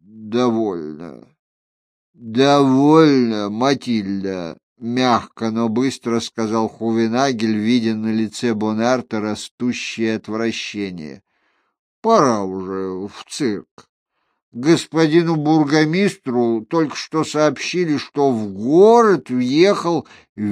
довольно. Довольно, Матильда, мягко, но быстро сказал Хувенагель, видя на лице Бонарта растущее отвращение. Пора уже в цирк. Господину бургомистру только что сообщили, что в город въехал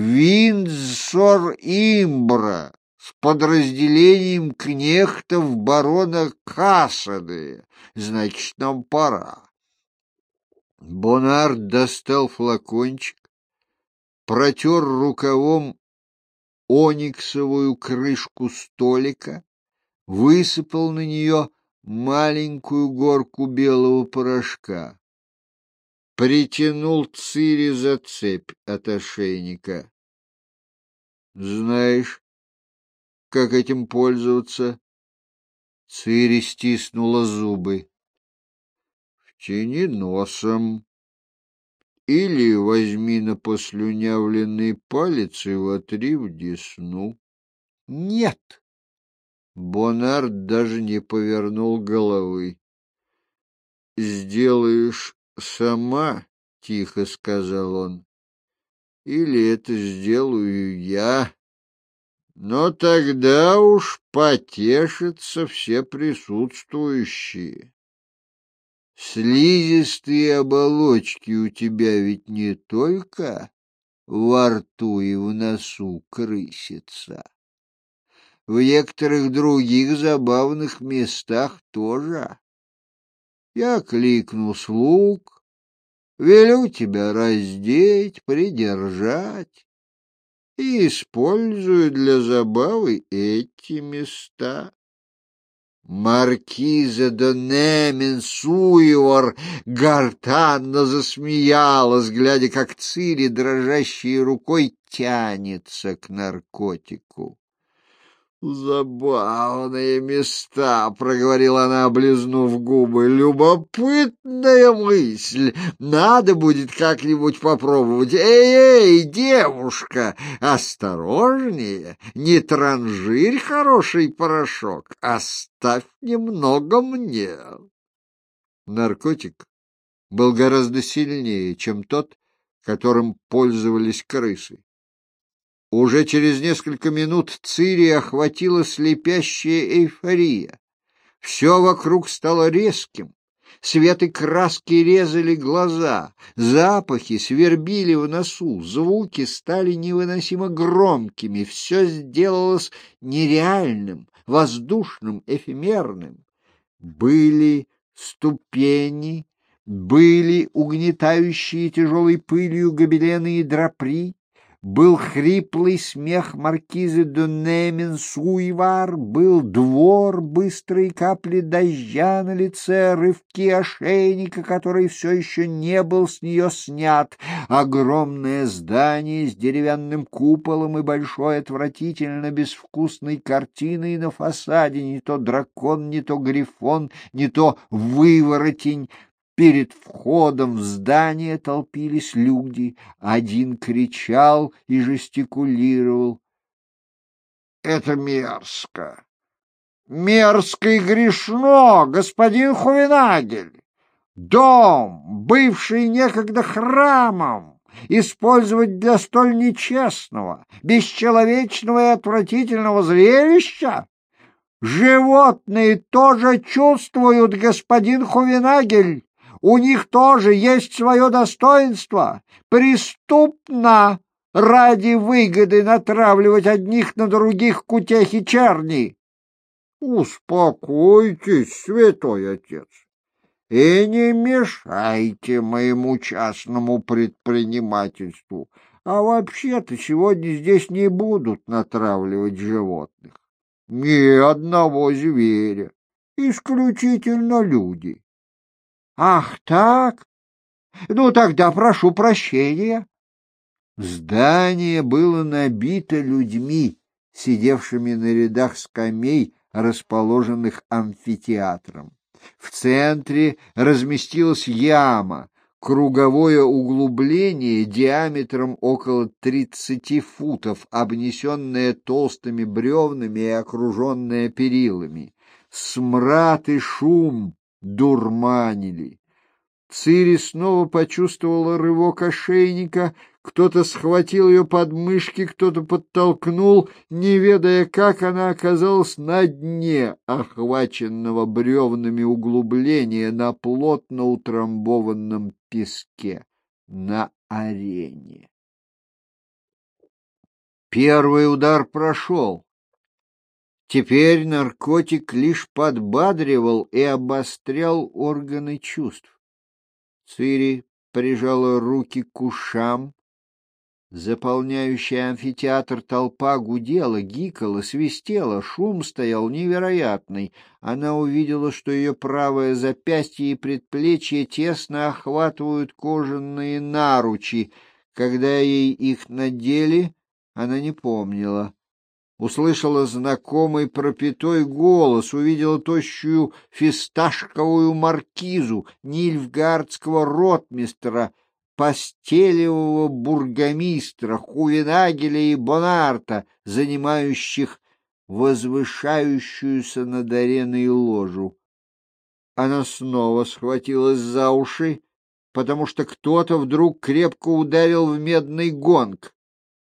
Виндсор-Имбра с подразделением кнехтов барона Кассады. Значит, нам пора. Бонарт достал флакончик, протер рукавом ониксовую крышку столика, высыпал на нее маленькую горку белого порошка, притянул Цири за цепь от ошейника. «Знаешь, как этим пользоваться?» Цири стиснула зубы. «Втяни носом или возьми на послюнявленный палец и вотри в десну». «Нет!» Бонарт даже не повернул головы. «Сделаешь сама, — тихо сказал он, — или это сделаю я, но тогда уж потешатся все присутствующие. Слизистые оболочки у тебя ведь не только во рту и в носу крысятся. В некоторых других забавных местах тоже. Я кликну слуг, велю тебя раздеть, придержать и использую для забавы эти места». Маркиза де Неменсуевар гортанно засмеялась, глядя, как Цири, дрожащей рукой, тянется к наркотику. «Забавные места», — проговорила она, облизнув губы. «Любопытная мысль. Надо будет как-нибудь попробовать. Эй, девушка, осторожнее, не транжирь хороший порошок, оставь немного мне». Наркотик был гораздо сильнее, чем тот, которым пользовались крысы. Уже через несколько минут Цири охватила слепящая эйфория. Все вокруг стало резким. Свет и краски резали глаза, запахи свербили в носу, звуки стали невыносимо громкими, все сделалось нереальным, воздушным, эфемерным. Были ступени, были угнетающие тяжелой пылью гобелены и драпри, был хриплый смех маркизы де Неменсуевар, был двор, быстрые капли дождя на лице, рывки ошейника, который все еще не был с нее снят, огромное здание с деревянным куполом и большой отвратительно безвкусной картиной на фасаде, не то дракон, не то грифон, не то выворотень. Перед входом в здание толпились люди. Один кричал и жестикулировал. «Это мерзко! Мерзко и грешно, господин Хувенагель! Дом, бывший некогда храмом, использовать для столь нечестного, бесчеловечного и отвратительного зрелища? Животные тоже чувствуют, господин Хувенагель. У них тоже есть свое достоинство. Преступно ради выгоды натравливать одних на других к утехе черни». «Успокойтесь, святой отец, и не мешайте моему частному предпринимательству. А вообще-то сегодня здесь не будут натравливать животных. Ни одного зверя, исключительно люди». «Ах так? Ну, тогда прошу прощения». Здание было набито людьми, сидевшими на рядах скамей, расположенных амфитеатром. В центре разместилась яма, круговое углубление диаметром около 30 футов, обнесенное толстыми бревнами и окруженное перилами. Смрад и шум дурманили. Цири снова почувствовала рывок ошейника. Кто-то схватил ее под мышки, кто-то подтолкнул. Не ведая, как, она оказалась на дне охваченного бревнами углубления на плотно утрамбованном песке, на арене. Первый удар прошел. Теперь наркотик лишь подбадривал и обострял органы чувств. Цири прижала руки к ушам. Заполняющая амфитеатр толпа гудела, гикала, свистела, шум стоял невероятный. Она увидела, что ее правое запястье и предплечье тесно охватывают кожаные наручи. Когда ей их надели, она не помнила. Услышала знакомый пропитой голос, увидела тощую фисташковую маркизу, нильфгардского ротмистра, постелевого бургомистра, Хувенагеля и Бонарта, занимающих возвышающуюся над ареной ложу. Она снова схватилась за уши, потому что кто-то вдруг крепко ударил в медный гонг.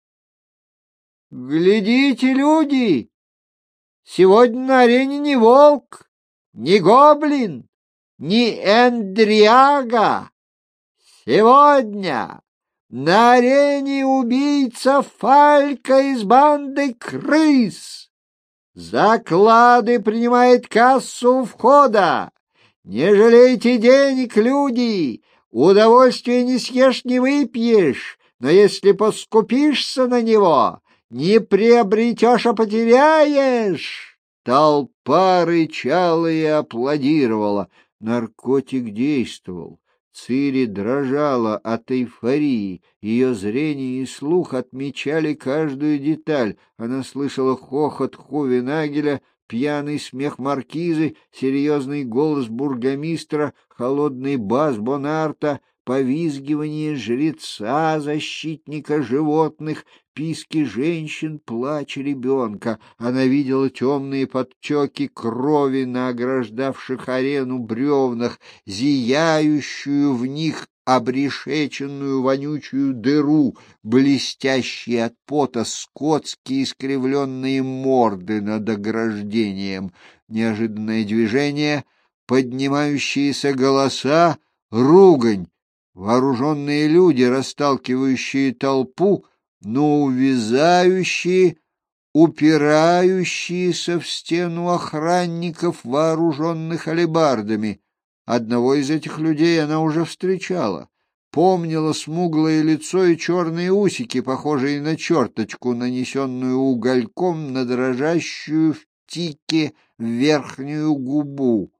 «Глядите, люди! Сегодня на арене не волк, не гоблин, не эндриага! Сегодня на арене убийца Фалька из банды крыс! Заклады принимает кассу входа! Не жалейте денег, люди! Удовольствие не съешь, не выпьешь, но если поскупишься на него, не приобретешь, а потеряешь!» Толпа рычала и аплодировала. Наркотик действовал. Цири дрожала от эйфории. Ее зрение и слух отмечали каждую деталь. Она слышала хохот Хувенагеля, пьяный смех маркизы, серьезный голос бургомистра, холодный бас Бонарта, повизгивание жреца, защитника животных, писки женщин, плач ребенка. Она видела темные подтеки крови на ограждавших арену бревнах, зияющую в них обрешеченную вонючую дыру, блестящие от пота скотские искривленные морды над ограждением. Неожиданное движение, поднимающиеся голоса, ругань. Вооруженные люди, расталкивающие толпу, но увязающие, упирающиеся в стену охранников, вооруженных алебардами. Одного из этих людей она уже встречала. Помнила смуглое лицо и черные усики, похожие на черточку, нанесенную угольком на дрожащую в тике верхнюю губу.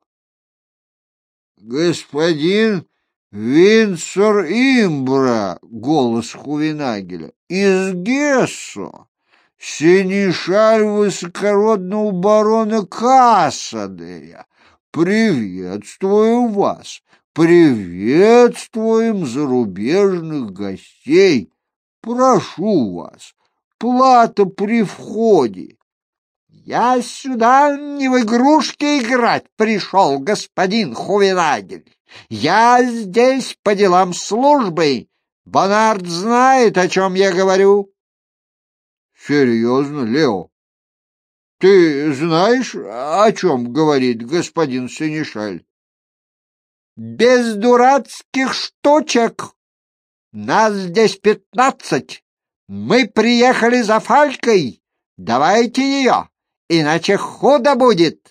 «Господин Винсор Имбра!» — голос Хувенагеля. «Из Гессо! Сенешаль высокородного барона Кассадея! Приветствую вас! Приветствуем зарубежных гостей! Прошу вас, плата при входе!» «Я сюда не в игрушки играть пришел, господин Хувенагель. Я здесь по делам службы. Бонард знает, о чем я говорю». «Серьезно, Лео? Ты знаешь, о чем говорит господин Сенешаль?» «Без дурацких штучек. Нас здесь 15. Мы приехали за Фалькой. Давайте ее, иначе худо будет».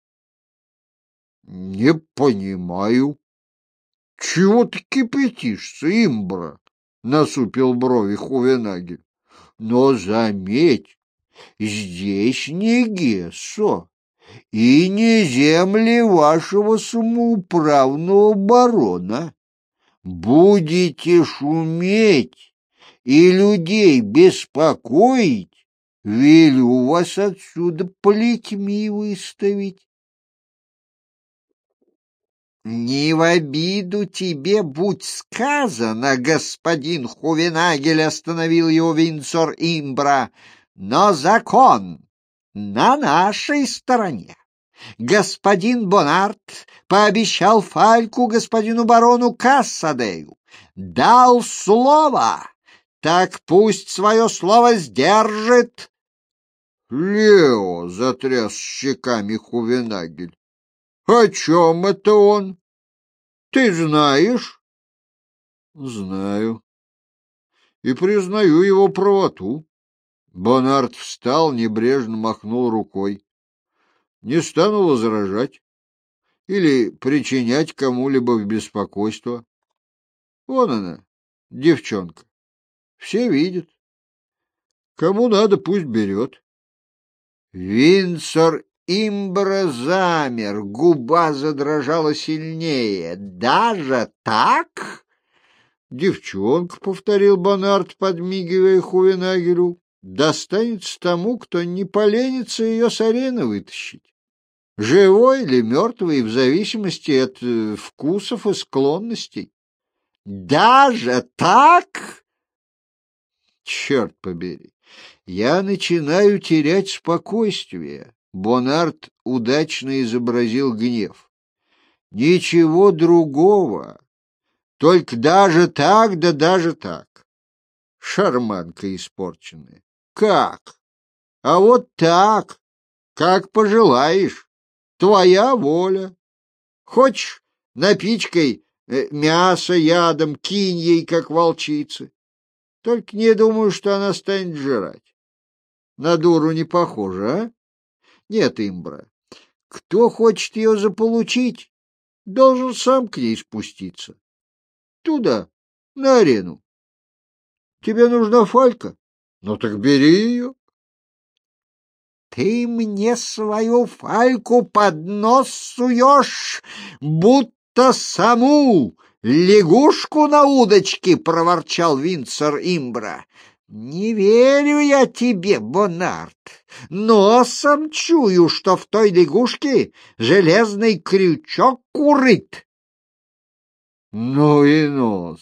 «Не понимаю. Чего ты кипятишься, Имбра?» — насупил брови Хувенагель. «Но заметь, здесь не Гессо и не земли вашего самоуправного барона. Будете шуметь и людей беспокоить, велю вас отсюда плетьми выставить». «Не в обиду тебе будь сказано, господин Хувенагель», — остановил его Винсор Имбра, — «но закон на нашей стороне. Господин Бонарт пообещал Фальку господину барону Кассадею. Дал слово, так пусть свое слово сдержит. Лео затряс щеками Хувенагель. О чем это он? Ты знаешь? Знаю. И признаю его правоту. Бонарт встал, небрежно махнул рукой. Не стану возражать или причинять кому-либо беспокойство. Вон она, девчонка. Все видят. Кому надо, пусть берет. Винсор Имбра замер, губа задрожала сильнее. Даже так? Девчонка, — повторил Бонарт, подмигивая Хувенагелю, — достанется тому, кто не поленится ее с арены вытащить. Живой или мертвый, в зависимости от вкусов и склонностей. Даже так? Черт побери, я начинаю терять спокойствие. Бонарт удачно изобразил гнев. Ничего другого. Только даже так, да даже так. Шарманка испорченная. Как? А вот так, как пожелаешь. Твоя воля. Хочешь, напичкай мясо ядом, кинь ей, как волчице. Только не думаю, что она станет жрать. На дуру не похоже, а? Нет, Имбра. Кто хочет ее заполучить, должен сам к ней спуститься. Туда, на арену. Тебе нужна Фалька? Ну так бери ее. Ты мне свою Фальку под нос суешь, будто саму лягушку на удочке, — проворчал Винсор Имбра. Не верю я тебе, Бонарт. Носом чую, что в той лягушке железный крючок курит. Ну и нос.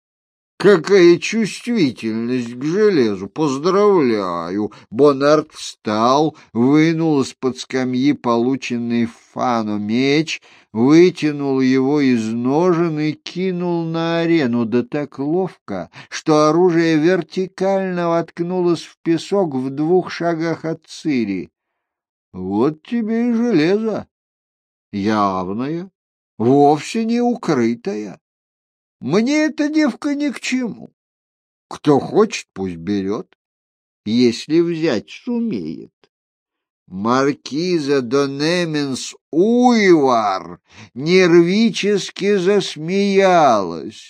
Какая чувствительность к железу! Поздравляю! Бонарт встал, вынул из-под скамьи полученный в Фано меч, вытянул его из ножен и кинул на арену, да так ловко, что оружие вертикально воткнулось в песок в 2 шагах от Цири. Вот тебе и железо. Явное, вовсе не укрытое. Мне эта девка ни к чему. Кто хочет, пусть берет, если взять сумеет. Маркиза Донеменс Уйвар нервически засмеялась.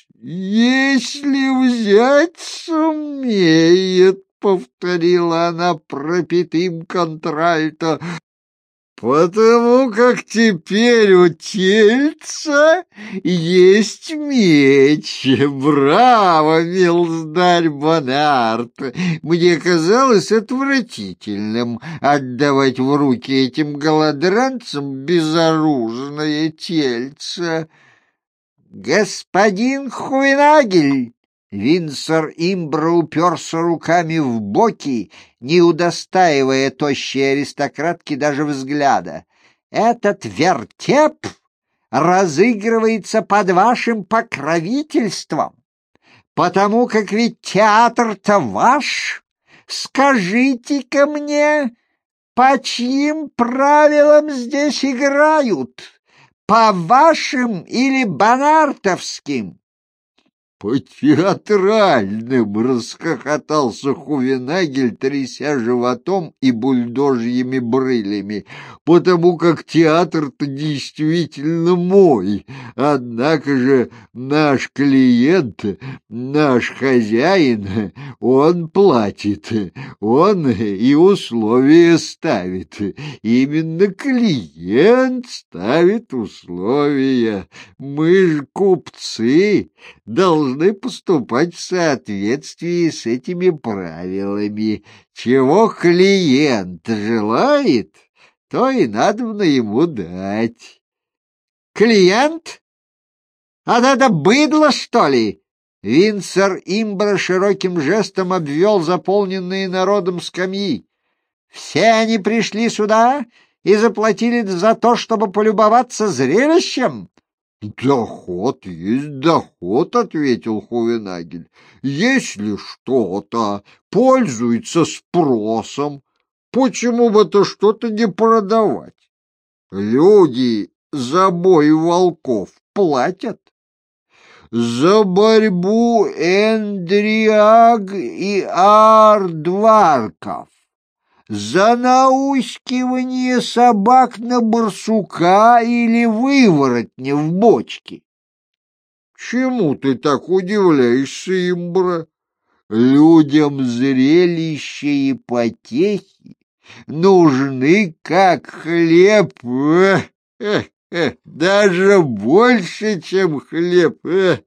«Если взять сумеет», — повторила она пропитым контральто, «потому как теперь у тельца есть меч. Браво, милздарь Бонарт! Мне казалось отвратительным отдавать в руки этим голодранцам безоружное тельце». «Господин Хувенагель!» Винсор Имбра уперся руками в боки, не удостаивая тощей аристократки даже взгляда. «Этот вертеп разыгрывается под вашим покровительством, потому как ведь театр-то ваш. Скажите-ка мне, по чьим правилам здесь играют? По вашим или бонартовским?» «По театральным!» — расхохотался Хувенагель, тряся животом и бульдожьими брылями, «потому как театр-то действительно мой. Однако же наш клиент, наш хозяин, он платит, он и условия ставит. Именно клиент ставит условия. Мы ж купцы, должны поступать в соответствии с этими правилами. Чего клиент желает, то и надобно ему дать». «Клиент? А это быдло, что ли?» Винсор Имбра широким жестом обвел заполненные народом скамьи. «Все они пришли сюда и заплатили за то, чтобы полюбоваться зрелищем? «Доход есть доход», — ответил Хувенагель. «Если что-то пользуется спросом, почему бы это что-то не продавать? Люди за бой волков платят. За борьбу эндриаг и ардварков, за наускивание собак на барсука или выворотня в бочке». «Чему ты так удивляешься, Имбра? Людям зрелища и потехи нужны как хлеб, даже больше, чем хлеб.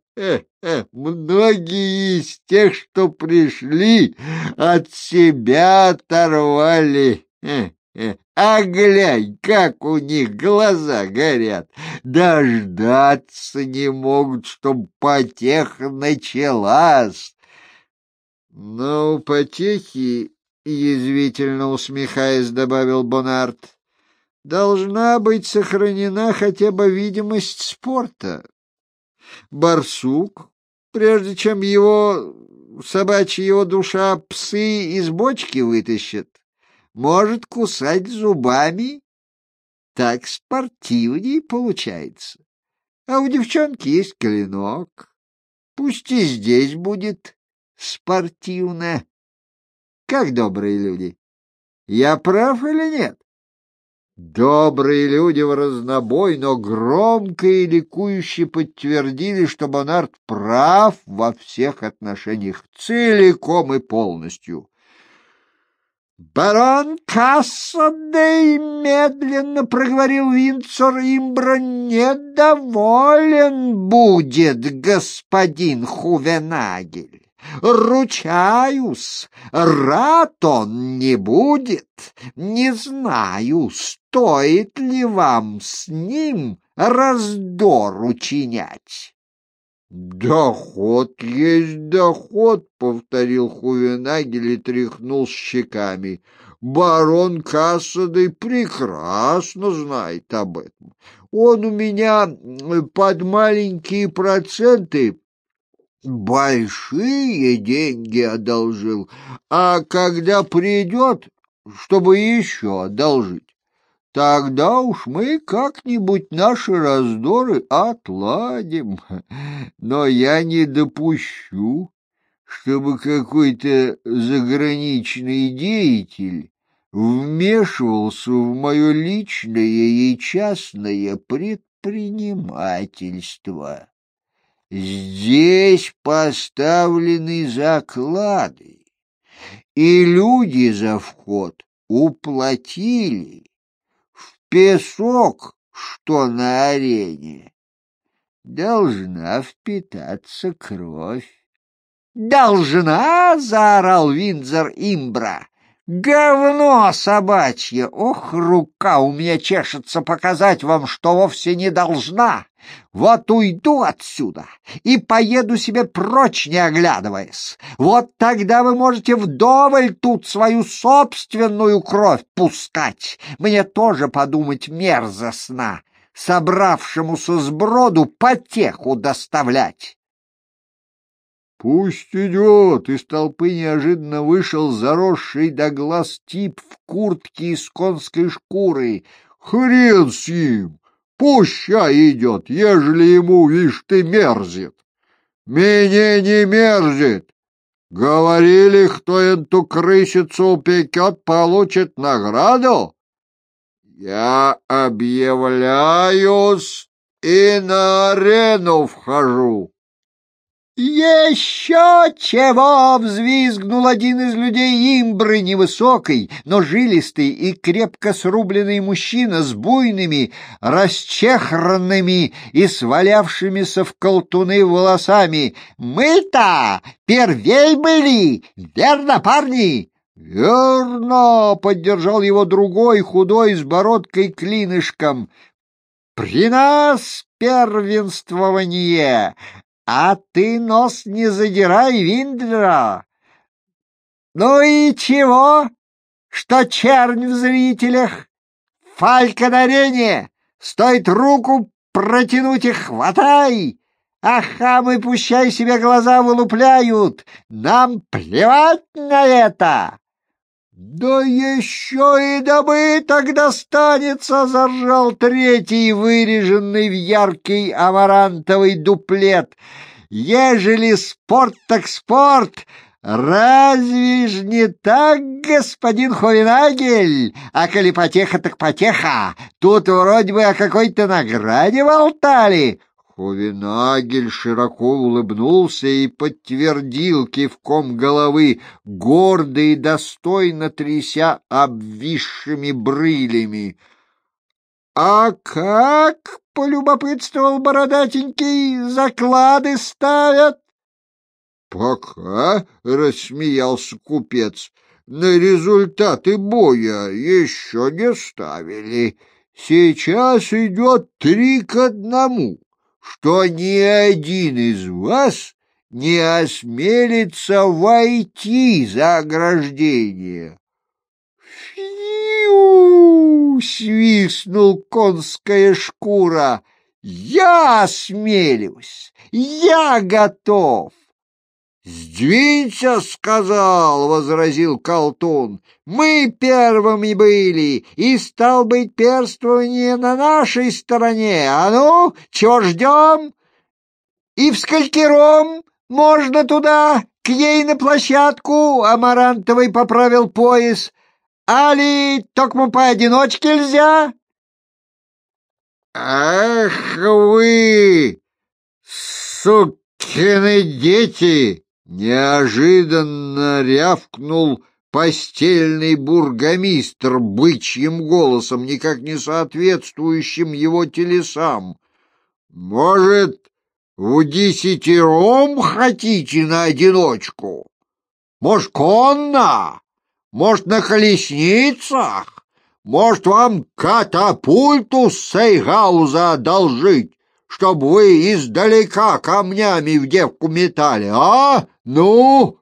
Многие из тех, что пришли, от себя оторвали. А глянь, как у них глаза горят, дождаться не могут, чтоб потеха началась». «Ну, потехи, — язвительно усмехаясь, добавил Бонарт, — должна быть сохранена хотя бы видимость спорта. Барсук, прежде чем его собачья душа псы из бочки вытащат, может кусать зубами. Так спортивней получается. А у девчонки есть клинок. Пусть и здесь будет спортивно. Как добрые люди? Я прав или нет?» Добрые люди в разнобой, но громко и ликующе подтвердили, что Бонарт прав во всех отношениях, целиком и полностью. «Барон Кассадей, — медленно проговорил Виндсор Имбра, — недоволен будет господин Хувенагель. Ручаюсь, рад он не будет. Не знаю, стоит ли вам с ним раздор учинять». «Доход есть доход», — повторил Хувенагель и тряхнул щеками. «Барон Кассадой прекрасно знает об этом. Он у меня под маленькие проценты большие деньги одолжил, а когда придет, чтобы еще одолжить, тогда уж мы как-нибудь наши раздоры отладим. Но я не допущу, чтобы какой-то заграничный деятель вмешивался в мое личное и частное предпринимательство. Здесь поставлены заклады, и люди за вход уплатили. Песок, что на арене, должна впитаться кровь. «Должна!» — заорал Виндзор Имбра. «Говно собачье! Ох, рука у меня чешется показать вам, что вовсе не должна! Вот уйду отсюда и поеду себе прочь, не оглядываясь. Вот тогда вы можете вдоволь тут свою собственную кровь пускать. Мне тоже подумать мерзостно, собравшемуся сброду потеху доставлять». «Пусть идет!» Из толпы неожиданно вышел заросший до глаз тип в куртке из конской шкуры. «Хрен с ним! Пущай идет, ежели ему, вишь ты, мерзит!» «Мне не мерзит! Говорили, кто эту крысицу упекет, получит награду!» «Я объявляюсь и на арену вхожу!» «Еще чего!» — взвизгнул один из людей Имбры, невысокий, но жилистый и крепко срубленный мужчина с буйными, расчехранными и свалявшимися в колтуны волосами. «Мы-то первей были, верно, парни?» «Верно!» — поддержал его другой, худой, с бородкой-клинышком. «При нас первенствование! А ты нос не задирай, Виндра. Ну и чего, что чернь в зрителях? Фалька на арене! Стоит руку протянуть и хватай! А хамы пущай себе глаза вылупляют! Нам плевать на это!» «Да еще и добыток достанется!» — заржал третий, выреженный в яркий амарантовый дуплет. «Ежели спорт, так спорт! Разве ж не так, господин Хувенагель? А коли потеха, так потеха! Тут вроде бы о какой-то награде болтали!» Хувенагель широко улыбнулся и подтвердил кивком головы, гордо и достойно тряся обвисшими брылями. «А как, — полюбопытствовал бородатенький, — заклады ставят?» «Пока, — рассмеялся купец, — на результаты боя еще не ставили. Сейчас идет 3-1, что ни один из вас не осмелится войти за ограждение». «Фью!» — свистнул конская шкура. «Я осмелюсь! Я готов!» «Сдвинься, — сказал, — возразил колтун, — мы первыми были, и, стал быть, перствование на нашей стороне. А ну, чего ждем? И всколькиром можно туда, к ей на площадку?» — Амарантовый поправил пояс. «Али токмо поодиночке нельзя?» «Ах вы, сукины дети!» — неожиданно рявкнул постельный бургомистр бычьим голосом, никак не соответствующим его телесам. «Может, в 10 хотите на одиночку? Может, конно? Может, на колесницах? Может, вам катапульту с Сейгауза одолжить, чтобы вы издалека камнями в девку метали, а? Ну?»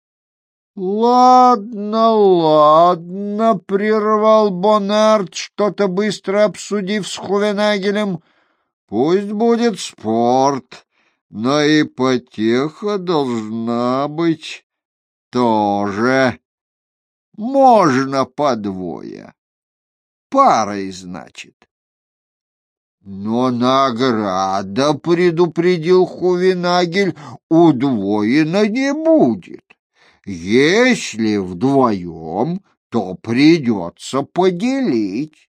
«Ладно, ладно», — прервал Бонард, что-то быстро обсудив с Хувенагелем. «Пусть будет спорт, но и потеха должна быть тоже. Можно по двое. Парой, значит». «Но награда, — предупредил Хувенагель, — удвоена не будет. Если вдвоем, то придется поделить».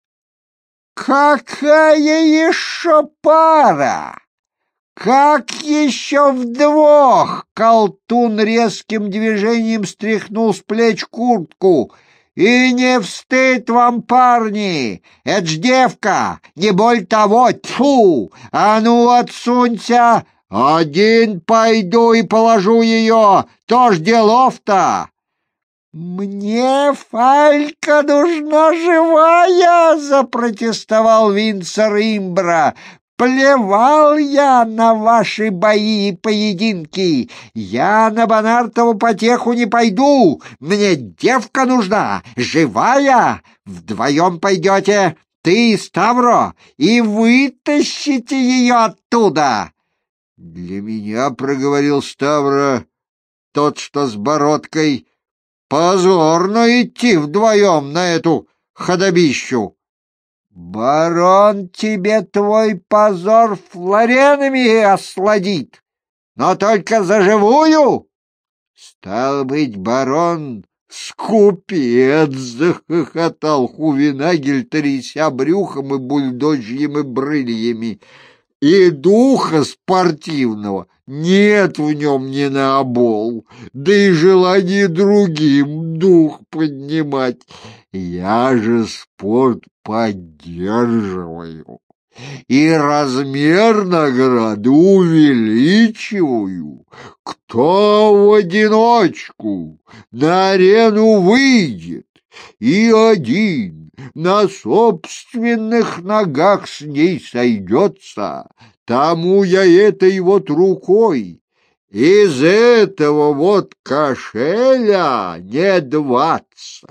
«Какая еще пара? Как еще вдвох?» Колтун резким движением стряхнул с плеч куртку. «И не встыд вам, парни! Это ж девка, не боль того! Тьфу! А ну, отсунься! Один пойду и положу ее! То ж делов-то!» «Мне Фалька нужна живая!» — запротестовал Винцер Имбра. «Плевал я на ваши бои и поединки! Я на Бонартову потеху не пойду! Мне девка нужна, живая! Вдвоем пойдете, ты и Ставро, и вытащите ее оттуда!» «Для меня, — проговорил Ставро, — тот, что с бородкой, — позорно идти вдвоем на эту ходобищу». «Барон тебе твой позор флоренами осладит, но только за живую!» «Стал быть, барон, скупец!» — захохотал Хувенагель, тряся брюхом и бульдожьими брыльями. «И духа спортивного нет в нем ни на обол, да и желание другим дух поднимать. Я же спорт поддерживаю и размер награды увеличиваю. Кто в одиночку на арену выйдет и один на собственных ногах с ней сойдется, тому я этой вот рукой из этого вот кошеля не 20,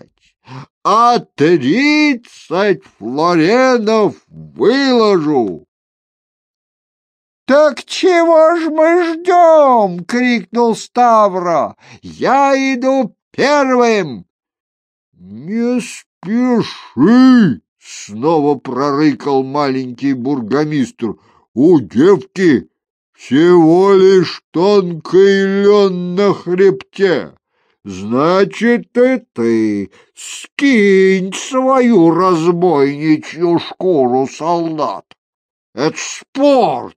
а 30 флоренов выложу. «Так чего ж мы ждем?» — крикнул Ставро. «Я иду первым!» «Не спеши!» — снова прорыкал маленький бургомистр. «У девки всего лишь тонкий лен на хребте. Значит, и ты скинь свою разбойничью шкуру, солдат. Это спорт!»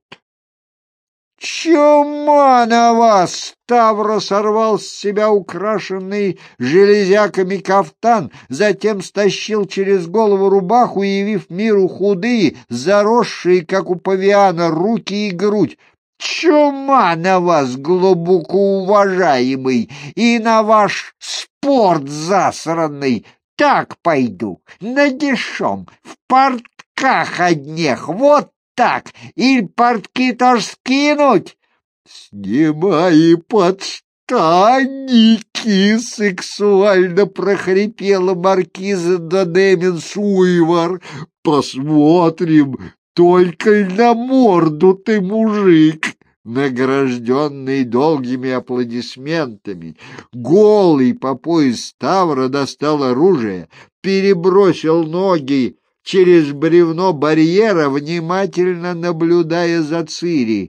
«Чума на вас!» Ставро сорвал с себя украшенный железяками кафтан, затем стащил через голову рубаху, явив миру худые, заросшие, как у павиана, руки и грудь. «Чума на вас, глубоко уважаемый, и на ваш спорт засранный! Так пойду, нагишом, в портках одних, вот так, или портки тоже скинуть?» «Снимай подштанники!» — сексуально прохрипела маркиза де Неменс-Уивар. «Посмотрим, только на морду ты, мужик!» Награжденный долгими аплодисментами, голый по пояс Ставро достал оружие, перебросил ноги через бревно барьера, внимательно наблюдая за Цири.